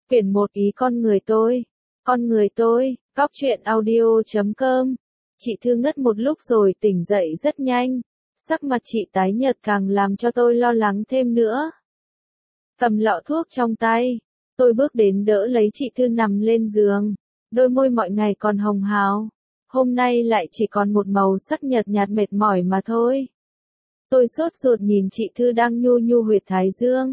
Quyển 1 Ý con người tôi. Con người tôi, Cóc truyện audio.com. Chị Thư ngất một lúc rồi tỉnh dậy rất nhanh. Sắc mặt chị tái nhợt càng làm cho tôi lo lắng thêm nữa. Cầm lọ thuốc trong tay, tôi bước đến đỡ lấy chị Thư nằm lên giường. Đôi môi mọi ngày còn hồng hào, hôm nay lại chỉ còn một màu sắc nhợt nhạt mệt mỏi mà thôi. Tôi sốt ruột nhìn chị Thư đang nhu nhu huyệt thái dương.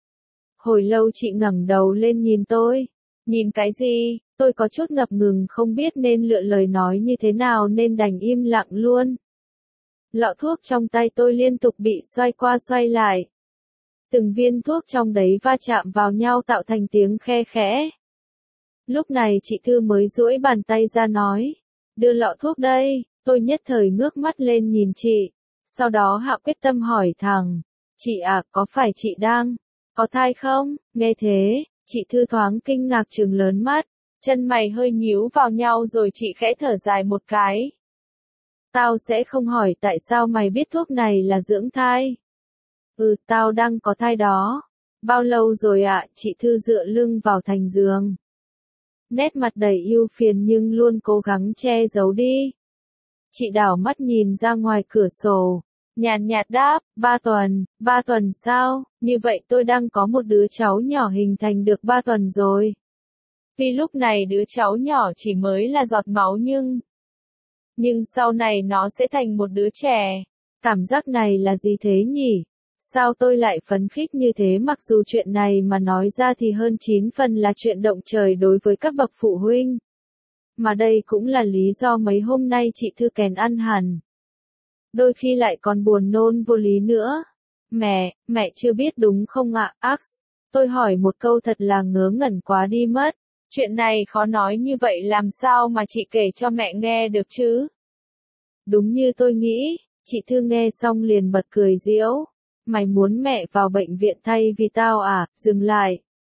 Hồi lâu chị ngẩng đầu lên nhìn tôi. Nhìn cái gì? Tôi có chút ngập ngừng không biết nên lựa lời nói như thế nào nên đành im lặng luôn. Lọ thuốc trong tay tôi liên tục bị xoay qua xoay lại. Từng viên thuốc trong đấy va chạm vào nhau tạo thành tiếng khe khẽ. Lúc này chị Thư mới duỗi bàn tay ra nói, đưa lọ thuốc đây. Tôi nhất thời ngước mắt lên nhìn chị, sau đó hạ quyết tâm hỏi thẳng, chị à, có phải chị đang có thai không? Nghe thế, chị Thư thoáng kinh ngạc trừng lớn mắt, chân mày hơi nhíu vào nhau rồi chị khẽ thở dài một cái. Tao sẽ không hỏi tại sao mày biết thuốc này là dưỡng thai. Tao đang có thai đó. Bao lâu rồi ạ? Chị Thư dựa lưng vào thành giường. Nét mặt đầy ưu phiền nhưng luôn cố gắng che giấu đi. Chị đảo mắt nhìn ra ngoài cửa sổ. Nhàn nhạt đáp, 3 tuần. 3 tuần sao? Như vậy tôi đang có một đứa cháu nhỏ hình thành được 3 tuần rồi. Tuy lúc này đứa cháu nhỏ chỉ mới là giọt máu nhưng sau này nó sẽ thành một đứa trẻ. Cảm giác này là gì thế nhỉ? Sao tôi lại phấn khích như thế mặc dù chuyện này mà nói ra thì hơn 9 phần là chuyện động trời đối với các bậc phụ huynh. Mà đây cũng là lý do mấy hôm nay chị Thư kèn ăn hẳn. Đôi khi lại còn buồn nôn vô lý nữa. Mẹ chưa biết đúng không ạ? Tôi hỏi một câu thật là ngớ ngẩn quá đi mất. Chuyện này khó nói như vậy làm sao mà chị kể cho mẹ nghe được chứ? Đúng như tôi nghĩ, chị Thư nghe xong liền bật cười giễu. Mày muốn mẹ vào bệnh viện thay vì tao à? Dừng lại.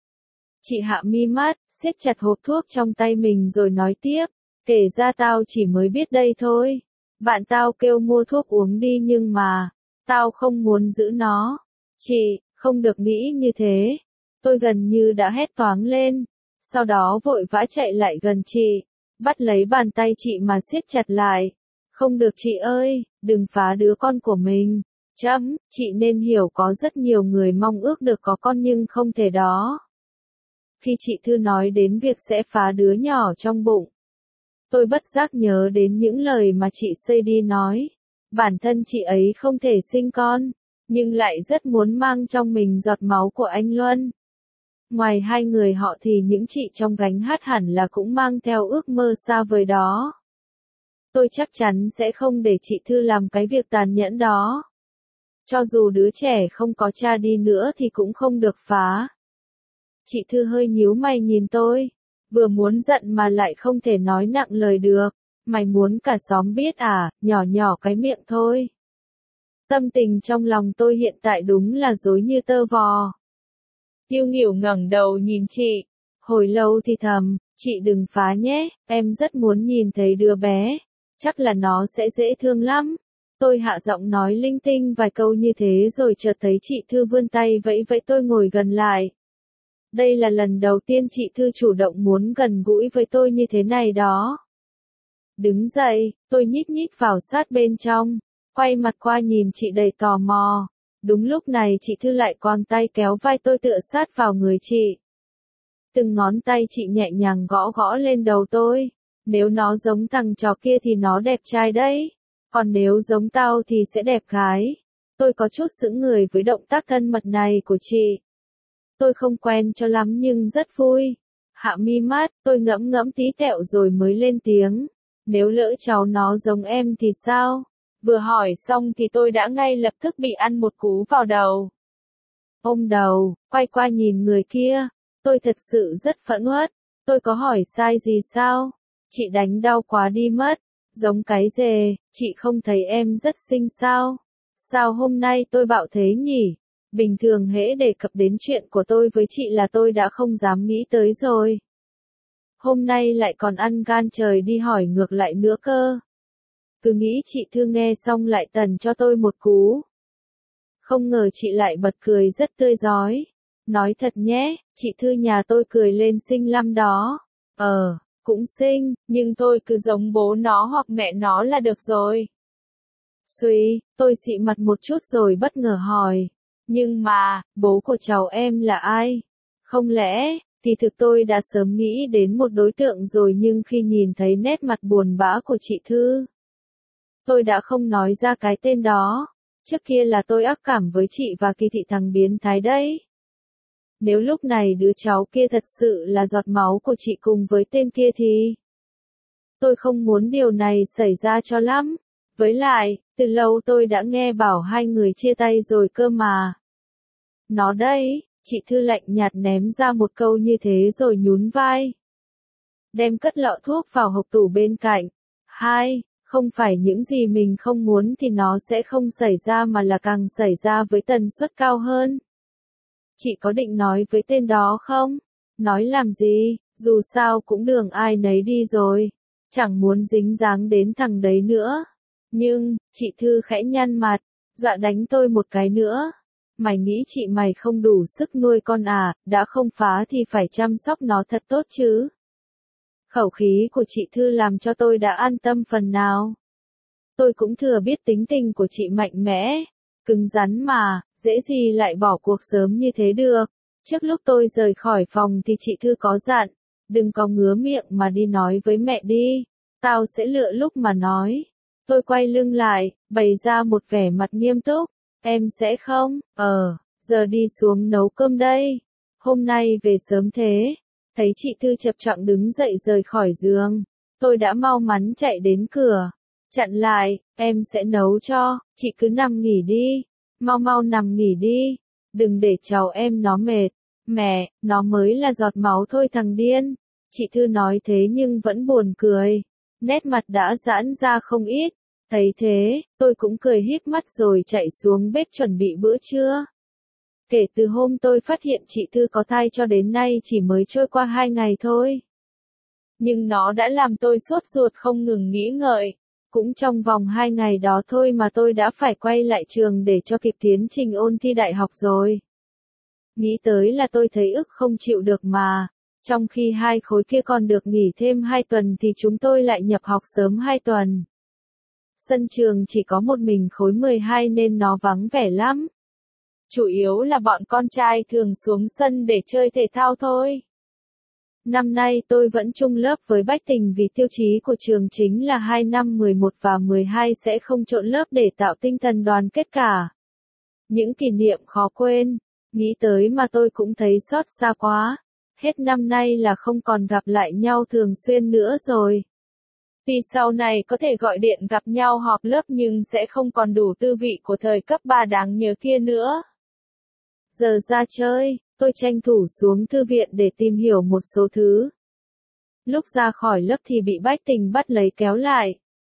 Chị hạ mi mắt, siết chặt hộp thuốc trong tay mình rồi nói tiếp. Kể ra tao chỉ mới biết đây thôi. Bạn tao kêu mua thuốc uống đi nhưng mà, tao không muốn giữ nó. Chị, không được nghĩ như thế. Tôi gần như đã hét toáng lên. Sau đó vội vã chạy lại gần chị, bắt lấy bàn tay chị mà siết chặt lại. Không được chị ơi, đừng phá đứa con của mình. Chị nên hiểu có rất nhiều người mong ước được có con nhưng không thể đó. Khi chị Thư nói đến việc sẽ phá đứa nhỏ trong bụng, tôi bất giác nhớ đến những lời mà chị Sadie nói. Bản thân chị ấy không thể sinh con, nhưng lại rất muốn mang trong mình giọt máu của anh Luân. Ngoài hai người họ thì những chị trong gánh hát hẳn là cũng mang theo ước mơ xa vời đó. Tôi chắc chắn sẽ không để chị Thư làm cái việc tàn nhẫn đó. Cho dù đứa trẻ không có cha đi nữa thì cũng không được phá. Chị Thư hơi nhíu mày nhìn tôi, vừa muốn giận mà lại không thể nói nặng lời được. Mày muốn cả xóm biết à? Nhỏ nhỏ cái miệng thôi. Tâm tình trong lòng tôi hiện tại đúng là rối như tơ vò. Tiêu Nghỉu ngẩng đầu nhìn chị, hồi lâu thì thầm, chị đừng phá nhé, em rất muốn nhìn thấy đứa bé, chắc là nó sẽ dễ thương lắm. Tôi hạ giọng nói linh tinh vài câu như thế rồi chợt thấy chị Thư vươn tay vẫy vẫy tôi ngồi gần lại. Đây là lần đầu tiên chị Thư chủ động muốn gần gũi với tôi như thế này đó. Đứng dậy, tôi nhích nhích vào sát bên trong, quay mặt qua nhìn chị đầy tò mò. Đúng lúc này chị Thư lại quàng tay kéo vai tôi tựa sát vào người chị. Từng ngón tay chị nhẹ nhàng gõ gõ lên đầu tôi. Nếu nó giống thằng chó kia thì nó đẹp trai đấy. Còn nếu giống tao thì sẽ đẹp gái. Tôi có chút sững người với động tác thân mật này của chị. Tôi không quen cho lắm nhưng rất vui. Hạ mi mắt, tôi ngẫm ngẫm tí tẹo rồi mới lên tiếng. Nếu lỡ cháu nó giống em thì sao? Vừa hỏi xong thì tôi đã ngay lập tức bị ăn một cú vào đầu. Ôm đầu, quay qua nhìn người kia. Tôi thật sự rất phẫn uất. Tôi có hỏi sai gì sao? Chị đánh đau quá đi mất. Giống cái dề, chị không thấy em rất xinh sao? Sao hôm nay tôi bạo thế nhỉ? Bình thường hễ đề cập đến chuyện của tôi với chị là tôi đã không dám nghĩ tới rồi. Hôm nay lại còn ăn gan trời đi hỏi ngược lại nữa cơ. Cứ nghĩ chị Thư nghe xong lại tần cho tôi một cú. Không ngờ chị lại bật cười rất tươi rói. Nói thật nhé, chị Thư nhà tôi cười lên xinh lắm đó. Cũng xinh, nhưng tôi cứ giống bố nó hoặc mẹ nó là được rồi. Suy, tôi xị mặt một chút rồi bất ngờ hỏi. Nhưng mà, bố của cháu em là ai? Không lẽ, thì thực tôi đã sớm nghĩ đến một đối tượng rồi nhưng khi nhìn thấy nét mặt buồn bã của chị Thư, tôi đã không nói ra cái tên đó. Trước kia là tôi ác cảm với chị và Kỳ Thị thằng biến thái đấy. Nếu lúc này đứa cháu kia thật sự là giọt máu của chị cùng với tên kia thì tôi không muốn điều này xảy ra cho lắm. Với lại, từ lâu tôi đã nghe bảo hai người chia tay rồi cơ mà. Nó đây, chị Thư lạnh nhạt ném ra một câu như thế rồi nhún vai. Đem cất lọ thuốc vào hộc tủ bên cạnh. Không phải những gì mình không muốn thì nó sẽ không xảy ra mà là càng xảy ra với tần suất cao hơn. Chị có định nói với tên đó không? Nói làm gì, dù sao cũng đường ai nấy đi rồi. Chẳng muốn dính dáng đến thằng đấy nữa. Nhưng, chị Thư khẽ nhăn mặt, dọa đánh tôi một cái nữa. Mày nghĩ chị mày không đủ sức nuôi con à, đã không phá thì phải chăm sóc nó thật tốt chứ. Khẩu khí của chị Thư làm cho tôi đã an tâm phần nào. Tôi cũng thừa biết tính tình của chị mạnh mẽ, cứng rắn mà, dễ gì lại bỏ cuộc sớm như thế được. Trước lúc tôi rời khỏi phòng thì chị Thư có dặn, đừng có ngứa miệng mà đi nói với mẹ đi, tao sẽ lựa lúc mà nói. Tôi quay lưng lại, bày ra một vẻ mặt nghiêm túc, em sẽ không, giờ đi xuống nấu cơm đây. Hôm nay về sớm thế, thấy chị Thư chập choạng đứng dậy rời khỏi giường, tôi đã mau mắn chạy đến cửa, chặn lại, em sẽ nấu cho, chị cứ nằm nghỉ đi, mau mau nằm nghỉ đi, đừng để cháu em nó mệt. Mẹ, nó mới là giọt máu thôi thằng điên. Chị Thư nói thế nhưng vẫn buồn cười, nét mặt đã giãn ra không ít. Thấy thế, tôi cũng cười híp mắt rồi chạy xuống bếp chuẩn bị bữa trưa. Kể từ hôm tôi phát hiện chị Thư có thai cho đến nay chỉ mới trôi qua 2 ngày thôi. Nhưng nó đã làm tôi sốt ruột không ngừng nghĩ ngợi. Cũng trong vòng 2 ngày đó thôi mà tôi đã phải quay lại trường để cho kịp tiến trình ôn thi đại học rồi. Nghĩ tới là tôi thấy ức không chịu được mà. Trong khi hai khối kia còn được nghỉ thêm 2 tuần thì chúng tôi lại nhập học sớm 2 tuần. Sân trường chỉ có một mình khối 12 nên nó vắng vẻ lắm. Chủ yếu là bọn con trai thường xuống sân để chơi thể thao thôi. Năm nay tôi vẫn chung lớp với Bách Tình vì tiêu chí của trường chính là 2 năm 11 và 12 sẽ không trộn lớp để tạo tinh thần đoàn kết cả. Những kỷ niệm khó quên, nghĩ tới mà tôi cũng thấy xót xa quá. Hết năm nay là không còn gặp lại nhau thường xuyên nữa rồi. Vì sau này có thể gọi điện gặp nhau họp lớp nhưng sẽ không còn đủ tư vị của thời cấp 3 đáng nhớ kia nữa. Giờ ra chơi, tôi tranh thủ xuống thư viện để tìm hiểu một số thứ. Lúc ra khỏi lớp thì bị Bách Tình bắt lấy kéo lại.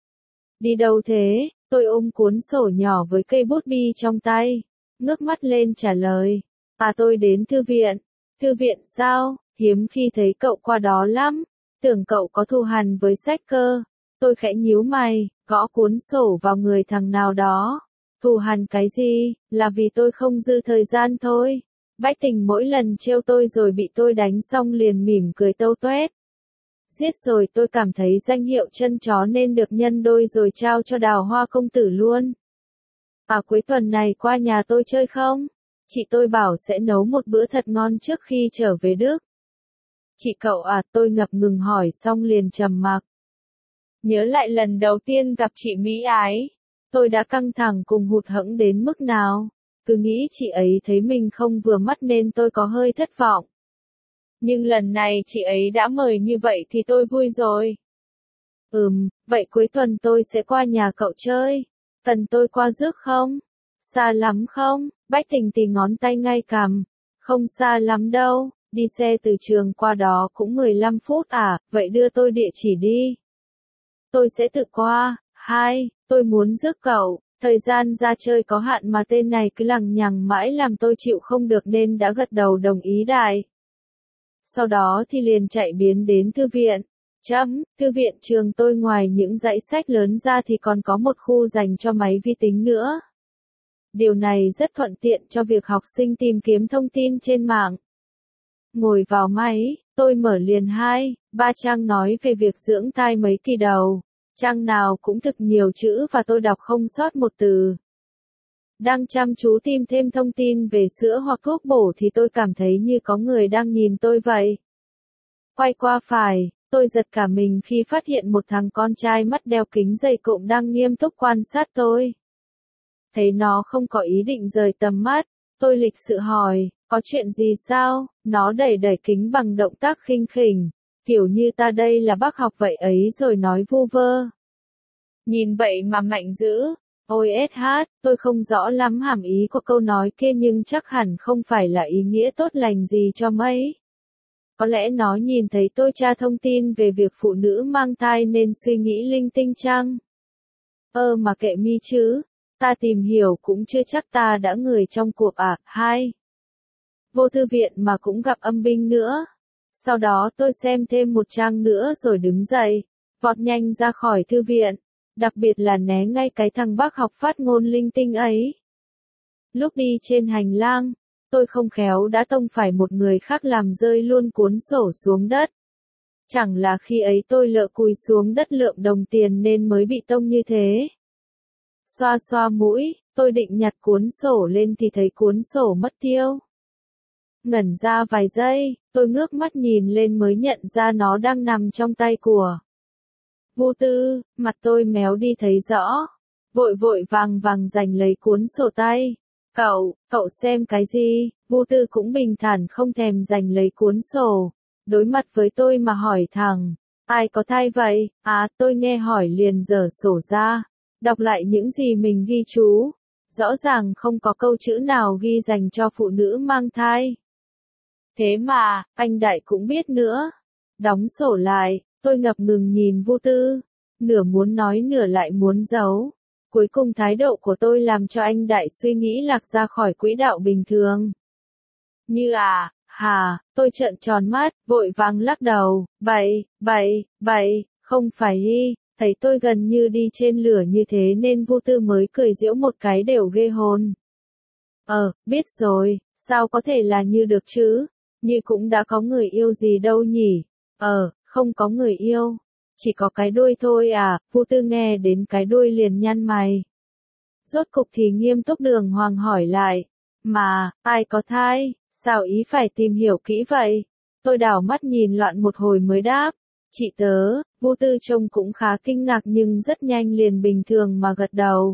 Đi đâu thế? Tôi ôm cuốn sổ nhỏ với cây bút bi trong tay, ngước mắt lên trả lời. Tôi đến thư viện. Thư viện sao? Hiếm khi thấy cậu qua đó lắm. Tưởng cậu có thù hằn với sách cơ. Tôi khẽ nhíu mày, gõ cuốn sổ vào người thằng nào đó. Thù hằn cái gì, là vì tôi không dư thời gian thôi. Bách Tình mỗi lần trêu tôi rồi bị tôi đánh xong liền mỉm cười tâu tuét. Giết rồi tôi cảm thấy danh hiệu chân chó nên được nhân đôi rồi trao cho Đào Hoa công tử luôn. Cuối tuần này qua nhà tôi chơi không? Chị tôi bảo sẽ nấu một bữa thật ngon trước khi trở về Đức. Chị cậu tôi ngập ngừng hỏi xong liền trầm mặc. Nhớ lại lần đầu tiên gặp chị Mỹ Ái, tôi đã căng thẳng cùng hụt hẫng đến mức nào. Cứ nghĩ chị ấy thấy mình không vừa mắt nên tôi có hơi thất vọng. Nhưng lần này chị ấy đã mời như vậy thì tôi vui rồi. Vậy cuối tuần tôi sẽ qua nhà cậu chơi. Cần tôi qua rước không? Xa lắm không? Bách Tình tì ngón tay ngay cằm. Không xa lắm đâu, đi xe từ trường qua đó cũng 15 phút vậy đưa tôi địa chỉ đi. Tôi sẽ tự qua. Tôi muốn rước cậu. Thời gian ra chơi có hạn mà tên này cứ lằng nhằng mãi làm tôi chịu không được nên đã gật đầu đồng ý đại. Sau đó thì liền chạy biến đến thư viện. Thư viện trường tôi ngoài những dãy sách lớn ra thì còn có một khu dành cho máy vi tính nữa. Điều này rất thuận tiện cho việc học sinh tìm kiếm thông tin trên mạng. Ngồi vào máy, tôi mở liền 2-3 trang nói về việc dưỡng tai mấy kỳ đầu. Trang nào cũng thực nhiều chữ và tôi đọc không sót một từ. Đang chăm chú tìm thêm thông tin về sữa hoặc thuốc bổ thì tôi cảm thấy như có người đang nhìn tôi vậy. Quay qua phải, tôi giật cả mình khi phát hiện một thằng con trai mắt đeo kính dày cộm đang nghiêm túc quan sát tôi. Thấy nó không có ý định rời tầm mắt, tôi lịch sự hỏi, có chuyện gì sao? Nó đẩy đẩy kính bằng động tác khinh khỉnh, kiểu như ta đây là bác học vậy ấy rồi nói vu vơ. Nhìn vậy mà mạnh dữ. Ôi SH, tôi không rõ lắm hàm ý của câu nói kia nhưng chắc hẳn không phải là ý nghĩa tốt lành gì cho mấy. Có lẽ nó nhìn thấy tôi tra thông tin về việc phụ nữ mang thai nên suy nghĩ linh tinh chăng? Mà kệ mi chứ, ta tìm hiểu cũng chưa chắc ta đã người trong cuộc à. 2. Vô thư viện mà cũng gặp âm binh nữa. Sau đó tôi xem thêm một trang nữa rồi đứng dậy, vọt nhanh ra khỏi thư viện. Đặc biệt là né ngay cái thằng bác học phát ngôn linh tinh ấy. Lúc đi trên hành lang, tôi không khéo đã tông phải một người khác làm rơi luôn cuốn sổ xuống đất. Chẳng là khi ấy tôi lợ cùi xuống đất lượm đồng tiền nên mới bị tông như thế. Xoa xoa mũi, tôi định nhặt cuốn sổ lên thì thấy cuốn sổ mất tiêu. Ngẩn ra vài giây, tôi ngước mắt nhìn lên mới nhận ra nó đang nằm trong tay của Vô Tư. Mặt tôi méo đi thấy rõ. Vội vội vàng vàng giành lấy cuốn sổ tay. Cậu xem cái gì? Vô Tư cũng bình thản không thèm giành lấy cuốn sổ. Đối mặt với tôi mà hỏi thẳng, ai có thai vậy? Tôi nghe hỏi liền giở sổ ra. Đọc lại những gì mình ghi chú. Rõ ràng không có câu chữ nào ghi dành cho phụ nữ mang thai. Thế mà, anh Đại cũng biết nữa. Đóng sổ lại, tôi ngập ngừng nhìn Vô Tư. Nửa muốn nói nửa lại muốn giấu. Cuối cùng thái độ của tôi làm cho anh Đại suy nghĩ lạc ra khỏi quỹ đạo bình thường. Như tôi trợn tròn mắt, vội vàng lắc đầu, bậy, không phải đi. Thấy tôi gần như đi trên lửa như thế nên Vô Tư mới cười giễu một cái đều ghê hồn. Biết rồi, sao có thể là như được chứ? Như cũng đã có người yêu gì đâu nhỉ? Không có người yêu. Chỉ có cái đuôi thôi à? Vô Tư nghe đến cái đuôi liền nhăn mày. Rốt cục thì nghiêm túc đường hoàng hỏi lại. Mà, ai có thai? Sao ý phải tìm hiểu kỹ vậy? Tôi đảo mắt nhìn loạn một hồi mới đáp. Chị tớ. Vô Tư trông cũng khá kinh ngạc nhưng rất nhanh liền bình thường mà gật đầu.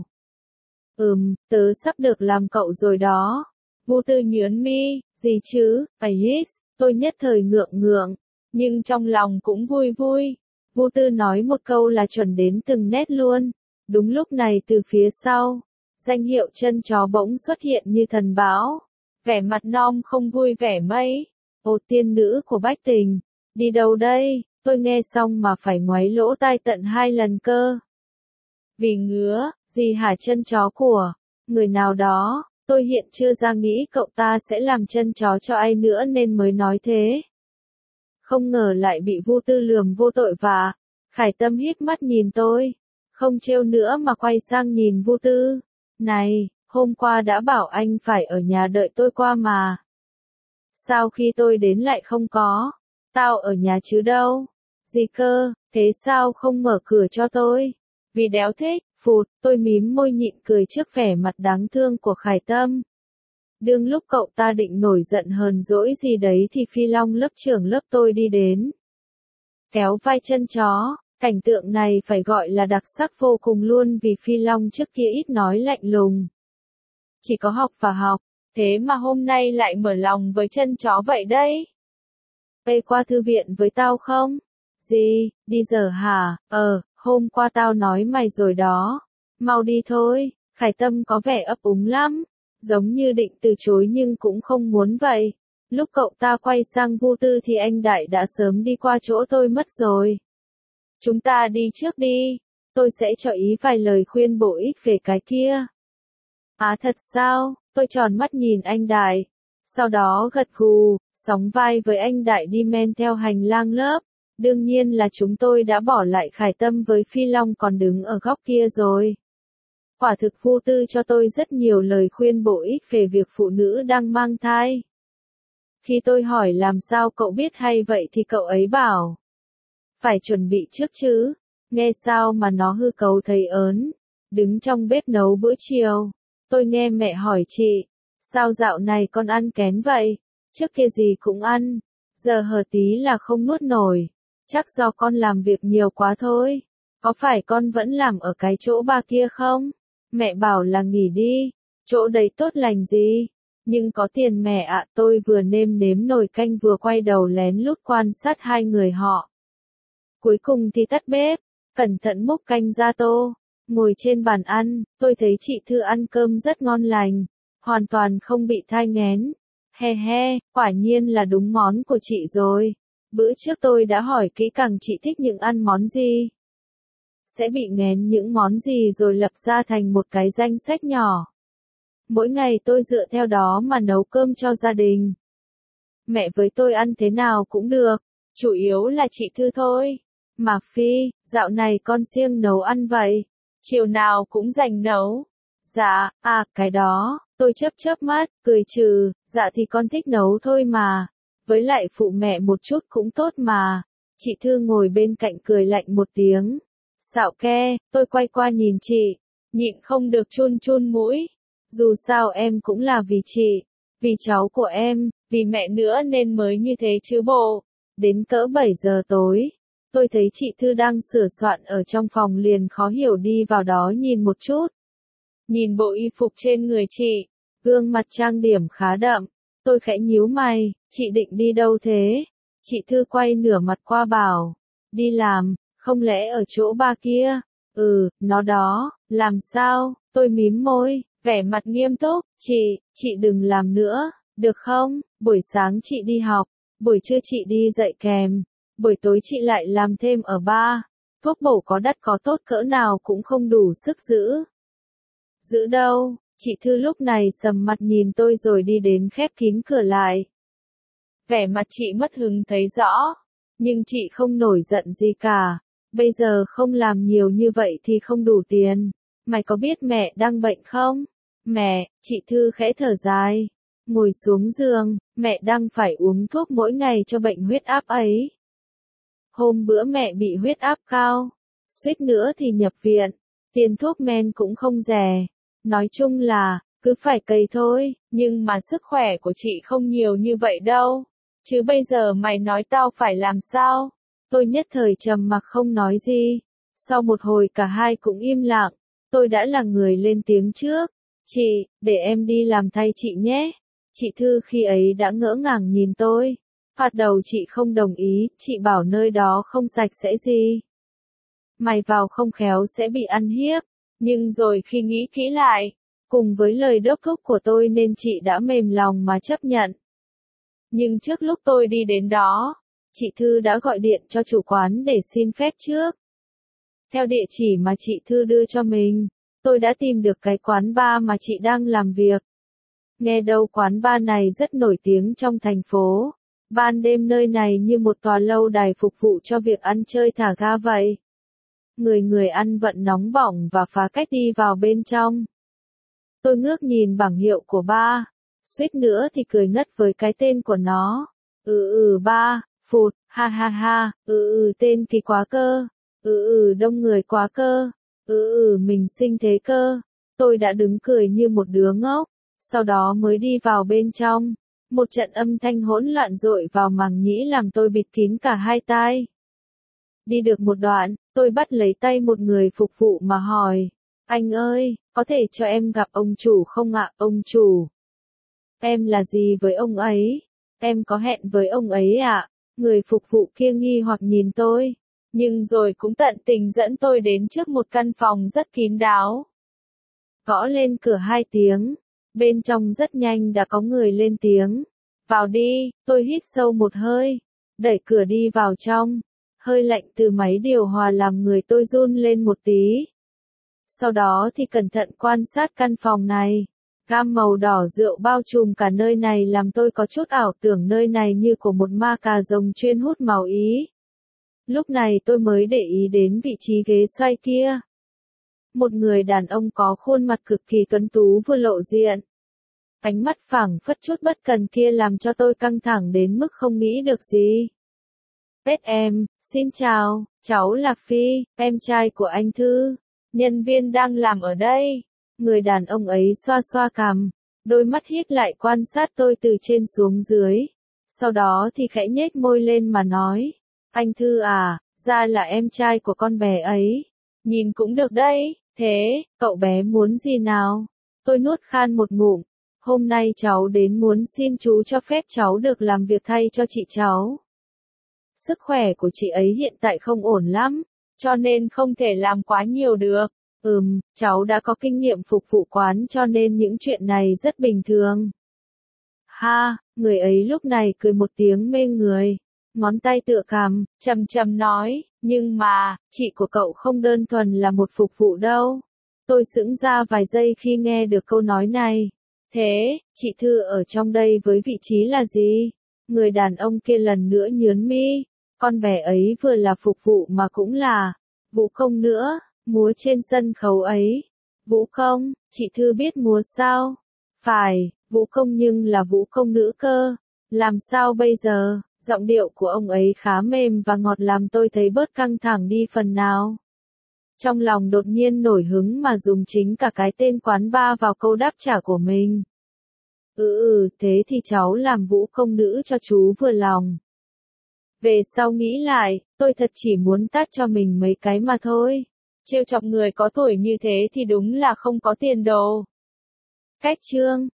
Tớ sắp được làm cậu rồi đó. Vô Tư nhớn mi, gì chứ? Tôi nhất thời ngượng, nhưng trong lòng cũng vui vui. Vô Tư nói một câu là chuẩn đến từng nét luôn. Đúng lúc này từ phía sau, danh hiệu chân chó bỗng xuất hiện như thần báo. Vẻ mặt non không vui vẻ mấy. Tiên nữ của Bách Tình, đi đâu đây? Tôi nghe xong mà phải ngoáy lỗ tai tận 2 lần cơ. Vì ngứa, gì hả chân chó của người nào đó, tôi hiện chưa ra nghĩ cậu ta sẽ làm chân chó cho ai nữa nên mới nói thế. Không ngờ lại bị Vô Tư lườm vô tội và Khải Tâm híp mắt nhìn tôi, không trêu nữa mà quay sang nhìn Vô Tư. Này, hôm qua đã bảo anh phải ở nhà đợi tôi qua mà. Sao khi tôi đến lại không có? Tao ở nhà chứ đâu. Gì cơ, thế sao không mở cửa cho tôi? Vì đéo thích, tôi mím môi nhịn cười trước vẻ mặt đáng thương của Khải Tâm. Đương lúc cậu ta định nổi giận hờn dỗi gì đấy thì Phi Long lớp trưởng lớp tôi đi đến. Kéo vai chân chó, cảnh tượng này phải gọi là đặc sắc vô cùng luôn vì Phi Long trước kia ít nói lạnh lùng. Chỉ có học và học, thế mà hôm nay lại mở lòng với chân chó vậy đấy. Ê qua thư viện với tao không? Gì, đi giờ hả? Hôm qua tao nói mày rồi đó. Mau đi thôi. Khải Tâm có vẻ ấp úng lắm. Giống như định từ chối nhưng cũng không muốn vậy. Lúc cậu ta quay sang Vô Tư thì anh Đại đã sớm đi qua chỗ tôi mất rồi. Chúng ta đi trước đi. Tôi sẽ cho ý vài lời khuyên bổ ích về cái kia. Thật sao? Tôi tròn mắt nhìn anh Đại. Sau đó gật gù, sóng vai với anh Đại đi men theo hành lang lớp. Đương nhiên là chúng tôi đã bỏ lại Khải Tâm với Phi Long còn đứng ở góc kia rồi. Quả thực vô tư cho tôi rất nhiều lời khuyên bổ ích về việc phụ nữ đang mang thai. Khi tôi hỏi làm sao cậu biết hay vậy thì cậu ấy bảo. Phải chuẩn bị trước chứ, nghe sao mà nó hư cấu thấy ớn. Đứng trong bếp nấu bữa chiều, tôi nghe mẹ hỏi chị, sao dạo này con ăn kén vậy? Trước kia gì cũng ăn, giờ hờ tí là không nuốt nổi. Chắc do con làm việc nhiều quá thôi. Có phải con vẫn làm ở cái chỗ ba kia không? Mẹ bảo là nghỉ đi, chỗ đấy tốt lành gì? Nhưng có tiền mẹ ạ, tôi vừa nêm nếm nồi canh vừa quay đầu lén lút quan sát hai người họ. Cuối cùng thì tắt bếp, cẩn thận múc canh ra tô. Ngồi trên bàn ăn, tôi thấy chị Thư ăn cơm rất ngon lành, hoàn toàn không bị thai nghén. He he, quả nhiên là đúng món của chị rồi. Bữa trước tôi đã hỏi kỹ càng chị thích những ăn món gì. Sẽ bị nghén những món gì rồi lập ra thành một cái danh sách nhỏ. Mỗi ngày tôi dựa theo đó mà nấu cơm cho gia đình. Mẹ với tôi ăn thế nào cũng được, chủ yếu là chị Thư thôi. Mà Phi, dạo này con siêng nấu ăn vậy, chiều nào cũng dành nấu. Dạ, cái đó, tôi chớp chớp mắt, cười trừ, dạ thì con thích nấu thôi mà. Với lại phụ mẹ một chút cũng tốt mà. Chị Thư ngồi bên cạnh cười lạnh một tiếng. Xạo ke, tôi quay qua nhìn chị, nhịn không được chun chun mũi. Dù sao em cũng là vì chị, vì cháu của em, vì mẹ nữa nên mới như thế chứ bộ. Đến cỡ 7 giờ tối, tôi thấy chị Thư đang sửa soạn ở trong phòng liền khó hiểu đi vào đó nhìn một chút. Nhìn bộ y phục trên người chị, gương mặt trang điểm khá đậm, tôi khẽ nhíu mày, chị định đi đâu thế? Chị Thư quay nửa mặt qua bảo, đi làm, không lẽ ở chỗ ba kia? Nó đó, làm sao? Tôi mím môi, vẻ mặt nghiêm túc, chị đừng làm nữa, được không? Buổi sáng chị đi học, buổi trưa chị đi dạy kèm, buổi tối chị lại làm thêm ở bar. Thuốc bổ có đắt có tốt cỡ nào cũng không đủ sức giữ. Giữ đâu? Chị Thư lúc này sầm mặt nhìn tôi rồi đi đến khép kín cửa lại. Vẻ mặt chị mất hứng thấy rõ, nhưng chị không nổi giận gì cả. Bây giờ không làm nhiều như vậy thì không đủ tiền. Mày có biết mẹ đang bệnh không? Mẹ, chị Thư khẽ thở dài. Ngồi xuống giường, mẹ đang phải uống thuốc mỗi ngày cho bệnh huyết áp ấy. Hôm bữa mẹ bị huyết áp cao, suýt nữa thì nhập viện. Tiền thuốc men cũng không rẻ. Nói chung là, cứ phải cày thôi, nhưng mà sức khỏe của chị không nhiều như vậy đâu. Chứ bây giờ mày nói tao phải làm sao? Tôi nhất thời trầm mặc không nói gì. Sau một hồi cả hai cũng im lặng, tôi đã là người lên tiếng trước. Chị, để em đi làm thay chị nhé. Chị Thư khi ấy đã ngỡ ngàng nhìn tôi. Thoạt đầu chị không đồng ý, chị bảo nơi đó không sạch sẽ gì. Mày vào không khéo sẽ bị ăn hiếp. Nhưng rồi khi nghĩ kỹ lại, cùng với lời đốc thúc của tôi nên chị đã mềm lòng mà chấp nhận. Nhưng trước lúc tôi đi đến đó, chị Thư đã gọi điện cho chủ quán để xin phép trước. Theo địa chỉ mà chị Thư đưa cho mình, tôi đã tìm được cái quán bar mà chị đang làm việc. Nghe đâu quán bar này rất nổi tiếng trong thành phố. Ban đêm nơi này như một tòa lâu đài phục vụ cho việc ăn chơi thả ga vậy. Người người ăn vận nóng bỏng và phá cách đi vào bên trong. Tôi ngước nhìn bảng hiệu của bar, suýt nữa thì cười ngất với cái tên của nó. Bar, phụt, ha ha ha, tên kỳ quá cơ. Đông người quá cơ. Mình xinh thế cơ. Tôi đã đứng cười như một đứa ngốc, sau đó mới đi vào bên trong. Một trận âm thanh hỗn loạn dội vào màng nhĩ làm tôi bịt kín cả hai tai. Đi được một đoạn, tôi bắt lấy tay một người phục vụ mà hỏi, anh ơi, có thể cho em gặp ông chủ không ạ, ông chủ? Em là gì với ông ấy? Em có hẹn với ông ấy ạ? Người phục vụ kia nghi hoặc nhìn tôi, nhưng rồi cũng tận tình dẫn tôi đến trước một căn phòng rất kín đáo. Gõ lên cửa 2 tiếng, bên trong rất nhanh đã có người lên tiếng. Vào đi, tôi hít sâu một hơi, đẩy cửa đi vào trong. Hơi lạnh từ máy điều hòa làm người tôi run lên một tí. Sau đó thì cẩn thận quan sát căn phòng này. Gam màu đỏ rượu bao trùm cả nơi này làm tôi có chút ảo tưởng nơi này như của một ma cà rồng chuyên hút màu Ý. Lúc này tôi mới để ý đến vị trí ghế xoay kia. Một người đàn ông có khuôn mặt cực kỳ tuấn tú vừa lộ diện. Ánh mắt phảng phất chút bất cần kia làm cho tôi căng thẳng đến mức không nghĩ được gì. Pet em, xin chào, cháu là Phi, em trai của anh Thư. Nhân viên đang làm ở đây. Người đàn ông ấy xoa xoa cằm, đôi mắt híp lại quan sát tôi từ trên xuống dưới. Sau đó thì khẽ nhếch môi lên mà nói, anh Thư à, ra là em trai của con bé ấy. Nhìn cũng được đấy, thế, cậu bé muốn gì nào? Tôi nuốt khan một ngụm. Hôm nay cháu đến muốn xin chú cho phép cháu được làm việc thay cho chị cháu. Sức khỏe của chị ấy hiện tại không ổn lắm, cho nên không thể làm quá nhiều được. Cháu đã có kinh nghiệm phục vụ quán cho nên những chuyện này rất bình thường. Ha, người ấy lúc này cười một tiếng mê người, ngón tay tựa cằm, trầm trầm nói, nhưng mà, chị của cậu không đơn thuần là một phục vụ đâu. Tôi sững ra vài giây khi nghe được câu nói này. Thế, chị Thư ở trong đây với vị trí là gì? Người đàn ông kia lần nữa nhướng mi, con bé ấy vừa là phục vụ mà cũng là vũ công nữa, múa trên sân khấu ấy. Vũ công, chị Thư biết múa sao? Phải, vũ công nhưng là vũ công nữ cơ. Làm sao bây giờ? Giọng điệu của ông ấy khá mềm và ngọt làm tôi thấy bớt căng thẳng đi phần nào. Trong lòng đột nhiên nổi hứng mà dùng chính cả cái tên quán bar vào câu đáp trả của mình. Thế thì cháu làm vũ công nữ cho chú vừa lòng. Về sau nghĩ lại, tôi thật chỉ muốn tát cho mình mấy cái mà thôi. Trêu chọc người có tuổi như thế thì đúng là không có tiền đồ. Cách chương